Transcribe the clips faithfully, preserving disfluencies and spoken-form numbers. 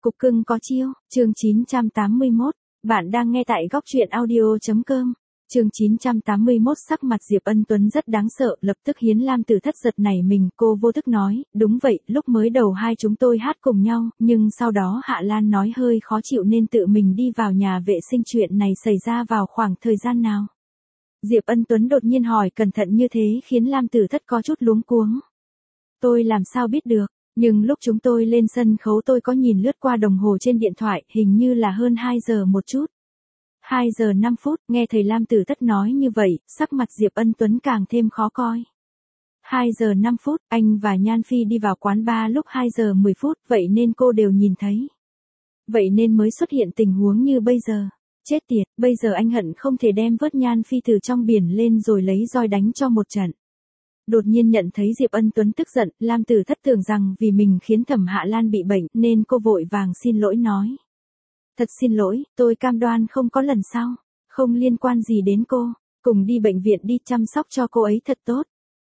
Cục cưng có chiêu, chương chín trăm tám mươi mốt. Bạn đang nghe tại góc truyện audio.com. Chương chín trăm tám mươi mốt. Sắc mặt Diệp Ân Tuấn rất đáng sợ, lập tức Hiến Lam Tử Thất giật nảy mình, cô vô thức nói, đúng vậy, lúc mới đầu hai chúng tôi hát cùng nhau, nhưng sau đó Hạ Lan nói hơi khó chịu nên tự mình đi vào nhà vệ sinh. Chuyện này xảy ra vào khoảng thời gian nào? Diệp Ân Tuấn đột nhiên hỏi cẩn thận như thế khiến Lam Tử Thất có chút luống cuống. Tôi làm sao biết được? Nhưng lúc chúng tôi lên sân khấu tôi có nhìn lướt qua đồng hồ trên điện thoại, hình như là hơn hai giờ một chút. hai giờ năm phút, nghe thầy Lam Tử Thất nói như vậy, sắc mặt Diệp Ân Tuấn càng thêm khó coi. hai giờ năm phút, anh và Nhan Phi đi vào quán bar lúc hai giờ mười phút, vậy nên cô đều nhìn thấy. Vậy nên mới xuất hiện tình huống như bây giờ. Chết tiệt, bây giờ anh hận không thể đem vớt Nhan Phi từ trong biển lên rồi lấy roi đánh cho một trận. Đột nhiên nhận thấy Diệp Ân Tuấn tức giận, Lam Tử Thất tưởng rằng vì mình khiến Thẩm Hạ Lan bị bệnh nên cô vội vàng xin lỗi nói. Thật xin lỗi, tôi cam đoan không có lần sau. Không liên quan gì đến cô, cùng đi bệnh viện đi chăm sóc cho cô ấy thật tốt.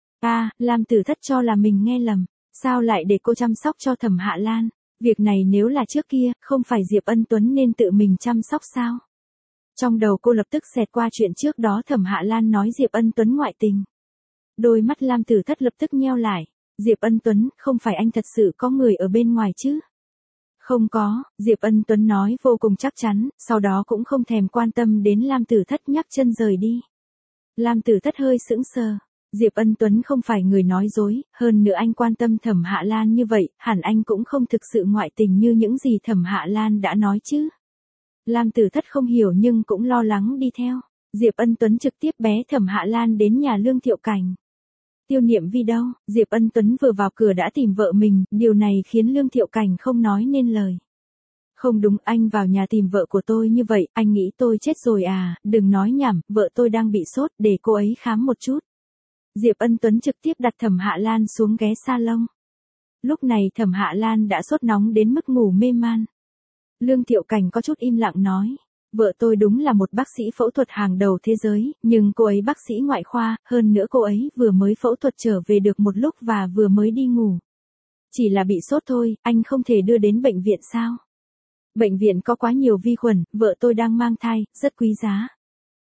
À, Lam Tử Thất cho là mình nghe lầm, sao lại để cô chăm sóc cho Thẩm Hạ Lan? Việc này nếu là trước kia, không phải Diệp Ân Tuấn nên tự mình chăm sóc sao? Trong đầu cô lập tức xẹt qua chuyện trước đó Thẩm Hạ Lan nói Diệp Ân Tuấn ngoại tình. Đôi mắt Lam Tử Thất lập tức nheo lại. Diệp Ân Tuấn, không phải anh thật sự có người ở bên ngoài chứ? Không có, Diệp Ân Tuấn nói vô cùng chắc chắn, sau đó cũng không thèm quan tâm đến Lam Tử Thất nhắc chân rời đi. Lam Tử Thất hơi sững sờ. Diệp Ân Tuấn không phải người nói dối, hơn nữa anh quan tâm Thẩm Hạ Lan như vậy, hẳn anh cũng không thực sự ngoại tình như những gì Thẩm Hạ Lan đã nói chứ. Lam Tử Thất không hiểu nhưng cũng lo lắng đi theo. Diệp Ân Tuấn trực tiếp bé Thẩm Hạ Lan đến nhà Lương Thiệu Cảnh. Tiêu Niệm Vi đâu? Diệp Ân Tuấn vừa vào cửa đã tìm vợ mình, điều này khiến Lương Thiệu Cảnh không nói nên lời. Không đúng, anh vào nhà tìm vợ của tôi như vậy, anh nghĩ tôi chết rồi à? Đừng nói nhảm, vợ tôi đang bị sốt, để cô ấy khám một chút. Diệp Ân Tuấn trực tiếp đặt Thẩm Hạ Lan xuống ghế salon. Lúc này Thẩm Hạ Lan đã sốt nóng đến mức ngủ mê man. Lương Thiệu Cảnh có chút im lặng nói. Vợ tôi đúng là một bác sĩ phẫu thuật hàng đầu thế giới, nhưng cô ấy bác sĩ ngoại khoa, hơn nữa cô ấy vừa mới phẫu thuật trở về được một lúc và vừa mới đi ngủ. Chỉ là bị sốt thôi, anh không thể đưa đến bệnh viện sao? Bệnh viện có quá nhiều vi khuẩn, vợ tôi đang mang thai, rất quý giá.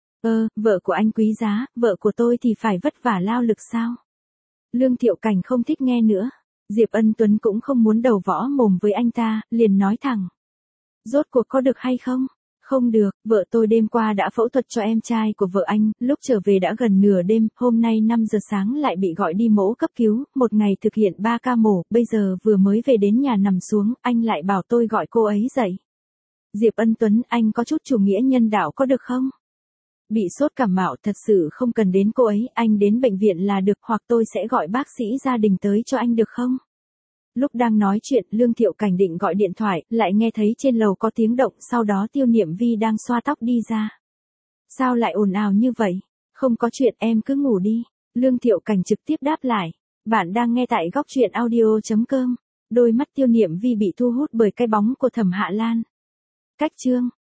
Ơ, vợ của anh quý giá, vợ của tôi thì phải vất vả lao lực sao? Lương Thiệu Cảnh không thích nghe nữa. Diệp Ân Tuấn cũng không muốn đầu võ mồm với anh ta, liền nói thẳng. Rốt cuộc có được hay không? Không được, vợ tôi đêm qua đã phẫu thuật cho em trai của vợ anh, lúc trở về đã gần nửa đêm, hôm nay năm giờ sáng lại bị gọi đi mổ cấp cứu, một ngày thực hiện ba ca mổ, bây giờ vừa mới về đến nhà nằm xuống, anh lại bảo tôi gọi cô ấy dậy. Diệp Ân Tuấn, anh có chút chủ nghĩa nhân đạo có được không? Bị sốt cảm mạo thật sự không cần đến cô ấy, anh đến bệnh viện là được, hoặc tôi sẽ gọi bác sĩ gia đình tới cho anh được không? Lúc đang nói chuyện, Lương Thiệu Cảnh định gọi điện thoại, lại nghe thấy trên lầu có tiếng động, sau đó Tiêu Niệm Vi đang xoa tóc đi ra. Sao lại ồn ào như vậy? Không có chuyện, em cứ ngủ đi. Lương Thiệu Cảnh trực tiếp đáp lại. Bạn đang nghe tại góc truyện audio.com. Đôi mắt Tiêu Niệm Vi bị thu hút bởi cái bóng của Thẩm Hạ Lan. Cách chương.